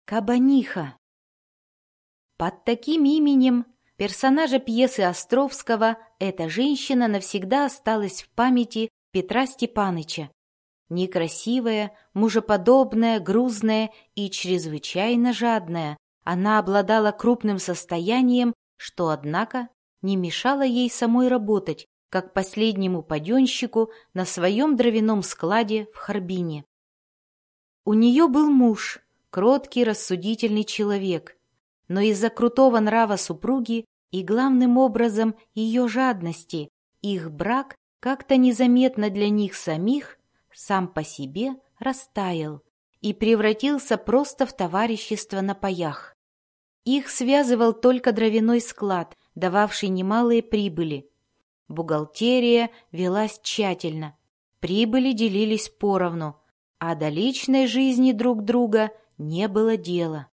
Кабаниха. Под таким именем персонажа пьесы Островского эта женщина навсегда осталась в памяти Петра Степаныча. Некрасивая, мужеподобная, грузная и чрезвычайно жадная, она обладала крупным состоянием, что, однако, не мешало ей самой работать, как последнему паденщику на своем дровяном складе в Харбине. У нее был муж, кроткий, рассудительный человек, но из-за крутого нрава супруги и, главным образом, ее жадности, их брак как-то незаметно для них самих сам по себе растаял и превратился просто в товарищество на паях. Их связывал только дровяной склад, дававший немалые прибыли. Бухгалтерия велась тщательно, прибыли делились поровну, а до личной жизни друг друга не было дела.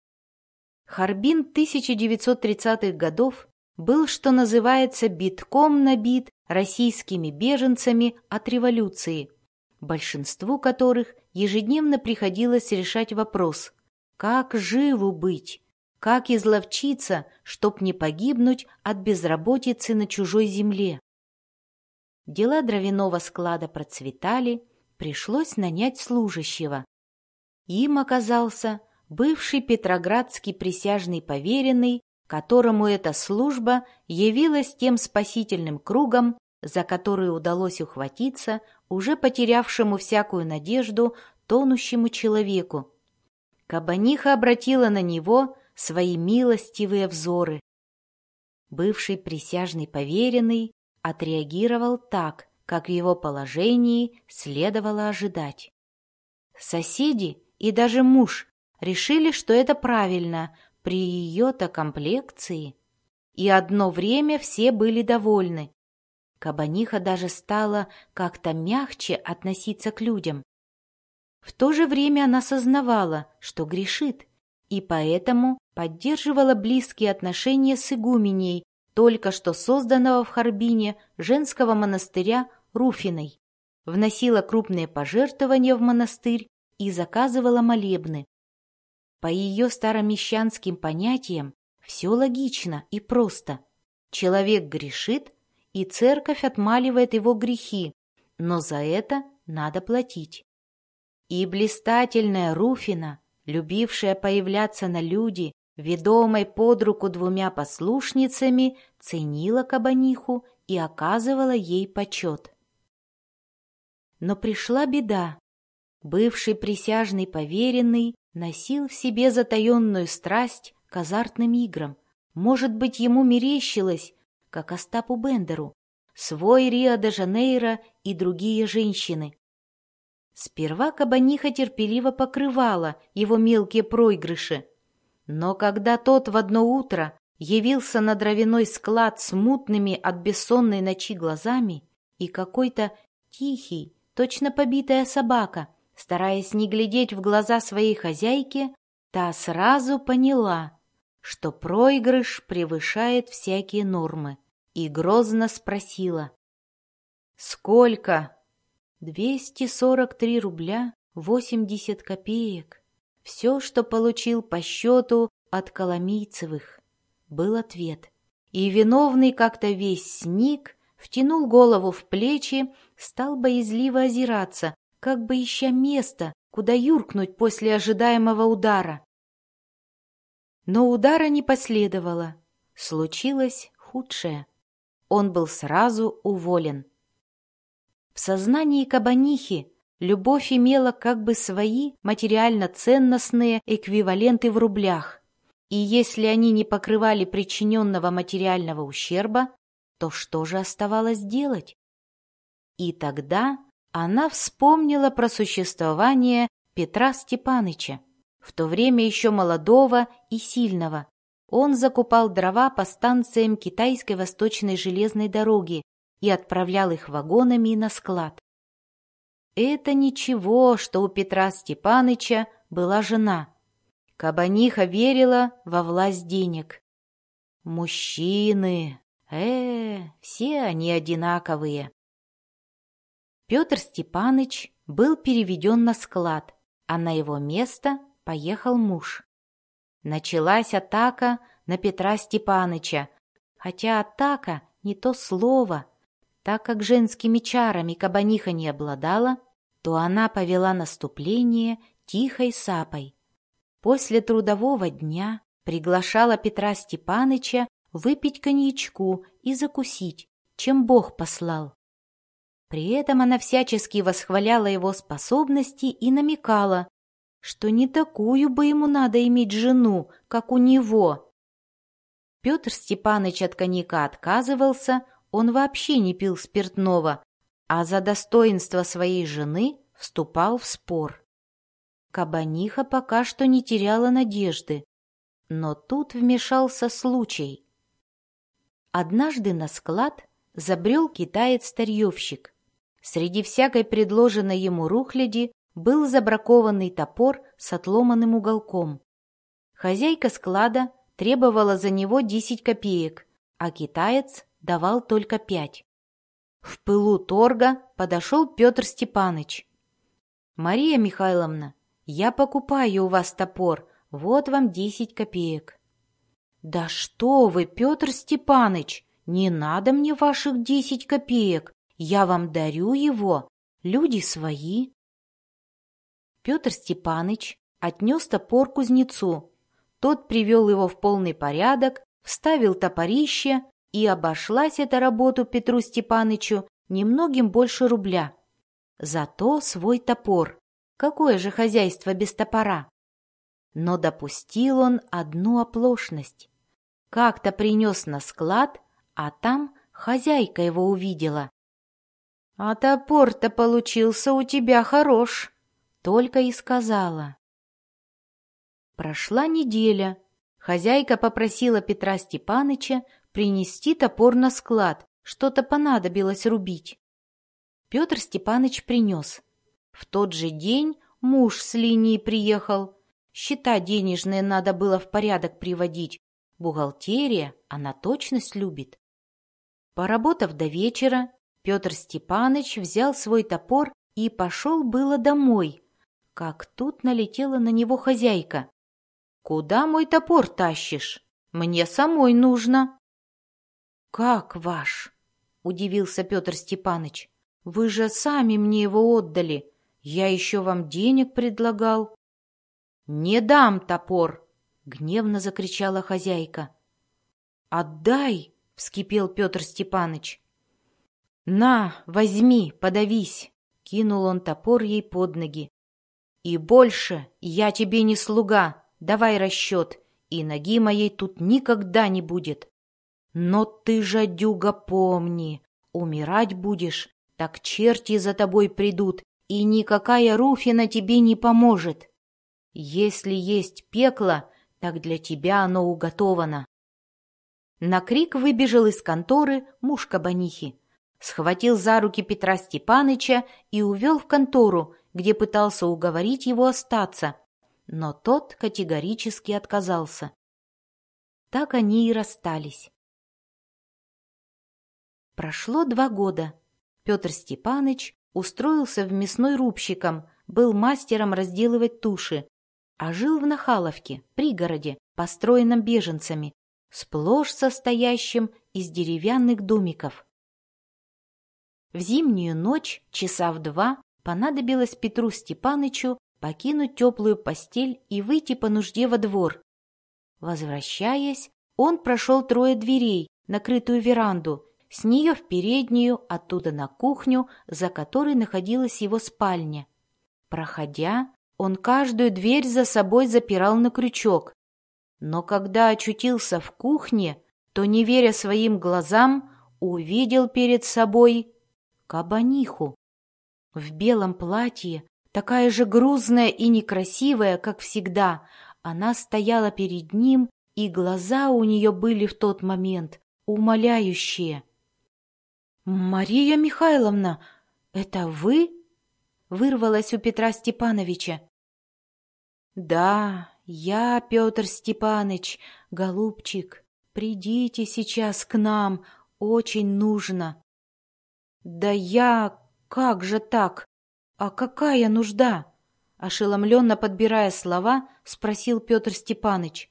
Харбин 1930-х годов был, что называется, битком набит российскими беженцами от революции, большинству которых ежедневно приходилось решать вопрос, как живу быть, как изловчиться, чтоб не погибнуть от безработицы на чужой земле. Дела дровяного склада процветали, пришлось нанять служащего. Им оказался бывший петроградский присяжный поверенный, которому эта служба явилась тем спасительным кругом, за который удалось ухватиться уже потерявшему всякую надежду тонущему человеку. Кабаниха обратила на него свои милостивые взоры. Бывший присяжный поверенный отреагировал так, как в его положении следовало ожидать. Соседи и даже муж решили, что это правильно при ее-то комплекции, и одно время все были довольны. Кабаниха даже стала как-то мягче относиться к людям. В то же время она сознавала, что грешит, и поэтому поддерживала близкие отношения с игуменей только что созданного в Харбине женского монастыря Руфиной, вносила крупные пожертвования в монастырь и заказывала молебны. По ее старомещанским понятиям все логично и просто. Человек грешит, и церковь отмаливает его грехи, но за это надо платить. И блистательная Руфина, любившая появляться на люди, ведомой под руку двумя послушницами, ценила кабаниху и оказывала ей почет. Но пришла беда. Бывший присяжный поверенный носил в себе затаенную страсть к азартным играм. Может быть, ему мерещилось, как Остапу Бендеру, свой Рио-де-Жанейро и другие женщины. Сперва кабаниха терпеливо покрывала его мелкие проигрыши, но когда тот в одно утро явился на дровяной склад с мутными от бессонной ночи глазами и какой-то тихий, точно побитая собака, стараясь не глядеть в глаза своей хозяйки, та сразу поняла, что проигрыш превышает всякие нормы, и грозно спросила: «Сколько?» 243 рубля 80 копеек. Все, что получил по счету от Коломийцевых, был ответ. И виновный как-то весь сник, втянул голову в плечи, стал боязливо озираться, как бы ища место, куда юркнуть после ожидаемого удара. Но удара не последовало. Случилось худшее. Он был сразу уволен. В сознании кабанихи любовь имела как бы свои материально-ценностные эквиваленты в рублях, и если они не покрывали причиненного материального ущерба, то что же оставалось делать? И тогда она вспомнила про существование Петра Степаныча, в то время еще молодого и сильного. Он закупал дрова по станциям Китайской Восточной железной дороги и отправлял их вагонами на склад. Это ничего, что у Петра Степаныча была жена. Кабаниха верила во власть денег. Мужчины, все они одинаковые. Петр Степаныч был переведен на склад, а на его место поехал муж. Началась атака на Петра Степаныча, хотя атака не то слово. Так как женскими чарами кабаниха не обладала, то она повела наступление тихой сапой. После трудового дня приглашала Петра Степаныча выпить коньячку и закусить, чем Бог послал. При этом она всячески восхваляла его способности и намекала, что не такую бы ему надо иметь жену, как у него. Петр Степаныч от коньяка отказывался, он вообще не пил спиртного, а за достоинство своей жены вступал в спор. Кабаниха пока что не теряла надежды, но тут вмешался случай. Однажды на склад забрел китаец-старьевщик. Среди всякой предложенной ему рухляди был забракованный топор с отломанным уголком. Хозяйка склада требовала за него 10 копеек, а китаец давал только 5. В пылу торга подошел Петр Степаныч. «Мария Михайловна, я покупаю у вас топор, вот вам 10 копеек». «Да что вы, Петр Степаныч, не надо мне ваших 10 копеек, я вам дарю его, люди свои». Петр Степаныч отнес топор кузнецу. Тот привел его в полный порядок, вставил топорище, и обошлась эта работа Петру Степанычу немногим больше рубля. Зато свой топор. Какое же хозяйство без топора? Но допустил он одну оплошность. Как-то принес на склад, а там хозяйка его увидела. «А топор-то получился у тебя хорош», — только и сказала. Прошла неделя. Хозяйка попросила Петра Степаныча принести топор на склад, что-то понадобилось рубить. Петр Степаныч принес. В тот же день муж с линии приехал. Счета денежные надо было в порядок приводить. Бухгалтерия, она точность любит. Поработав до вечера, Петр Степаныч взял свой топор и пошел было домой. Как тут налетела на него хозяйка. «Куда мой топор тащишь? Мне самой нужно». «Как ваш?» — удивился Петр Степаныч. «Вы же сами мне его отдали. Я еще вам денег предлагал». «Не дам топор!» — гневно закричала хозяйка. «Отдай!» — вскипел Петр Степаныч. «На, возьми, подавись!» — кинул он топор ей под ноги. «И больше я тебе не слуга, давай расчет, и ноги моей тут никогда не будет. Но ты, жадюга, помни, умирать будешь, так черти за тобой придут, и никакая Руфина тебе не поможет. Если есть пекло, так для тебя оно уготовано». На крик выбежал из конторы муж кабанихи, схватил за руки Петра Степаныча и увел в контору, где пытался уговорить его остаться, но тот категорически отказался. Так они и расстались. Прошло 2 года. Петр Степаныч устроился в мясной рубщиком, был мастером разделывать туши, а жил в Нахаловке, пригороде, построенном беженцами, сплошь состоящим из деревянных домиков. В зимнюю ночь, часа в 2, понадобилось Петру Степанычу покинуть теплую постель и выйти по нужде во двор. Возвращаясь, он прошел 3 дверей, накрытую веранду, с нее в переднюю, оттуда на кухню, за которой находилась его спальня. Проходя, он каждую дверь за собой запирал на крючок. Но когда очутился в кухне, то, не веря своим глазам, увидел перед собой кабаниху. В белом платье, такая же грузная и некрасивая, как всегда, она стояла перед ним, и глаза у нее были в тот момент умоляющие. «Мария Михайловна, это вы?» — вырвалось у Петра Степановича. «Да, я, Петр Степаныч, голубчик, придите сейчас к нам, очень нужно». «Да я... как же так? А какая нужда?» ошеломленно подбирая слова, спросил Петр Степаныч.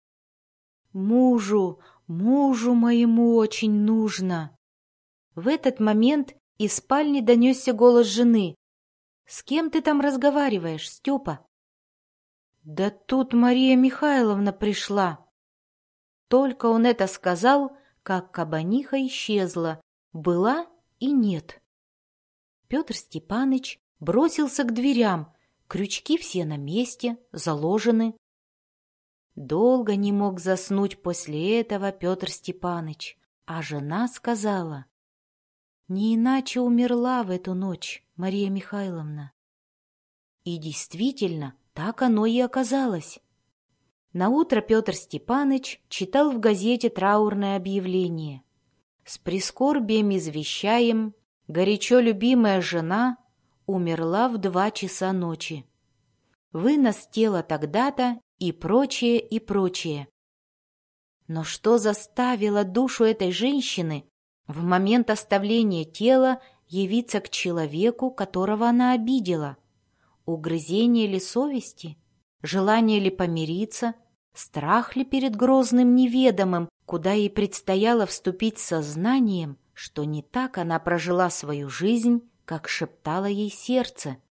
Мужу моему очень нужно. В этот момент из спальни донесся голос жены. «С кем ты там разговариваешь, Степа?» «Да тут Мария Михайловна пришла». Только он это сказал, как кабаниха исчезла, была и нет. Петр Степаныч бросился к дверям, крючки все на месте, заложены. Долго не мог заснуть после этого Петр Степаныч, а жена сказала: «Не иначе умерла в эту ночь Мария Михайловна». И действительно, так оно и оказалось. Наутро Петр Степаныч читал в газете траурное объявление. С прискорбием извещаем: горячо любимая жена умерла в 2 часа ночи. Вынос тела тогда-то и прочее, и прочее. Но что заставило душу этой женщины в момент оставления тела явиться к человеку, которого она обидела? Угрызение ли совести? Желание ли помириться? Страх ли перед грозным неведомым, куда ей предстояло вступить с сознанием, что не так она прожила свою жизнь, как шептало ей сердце?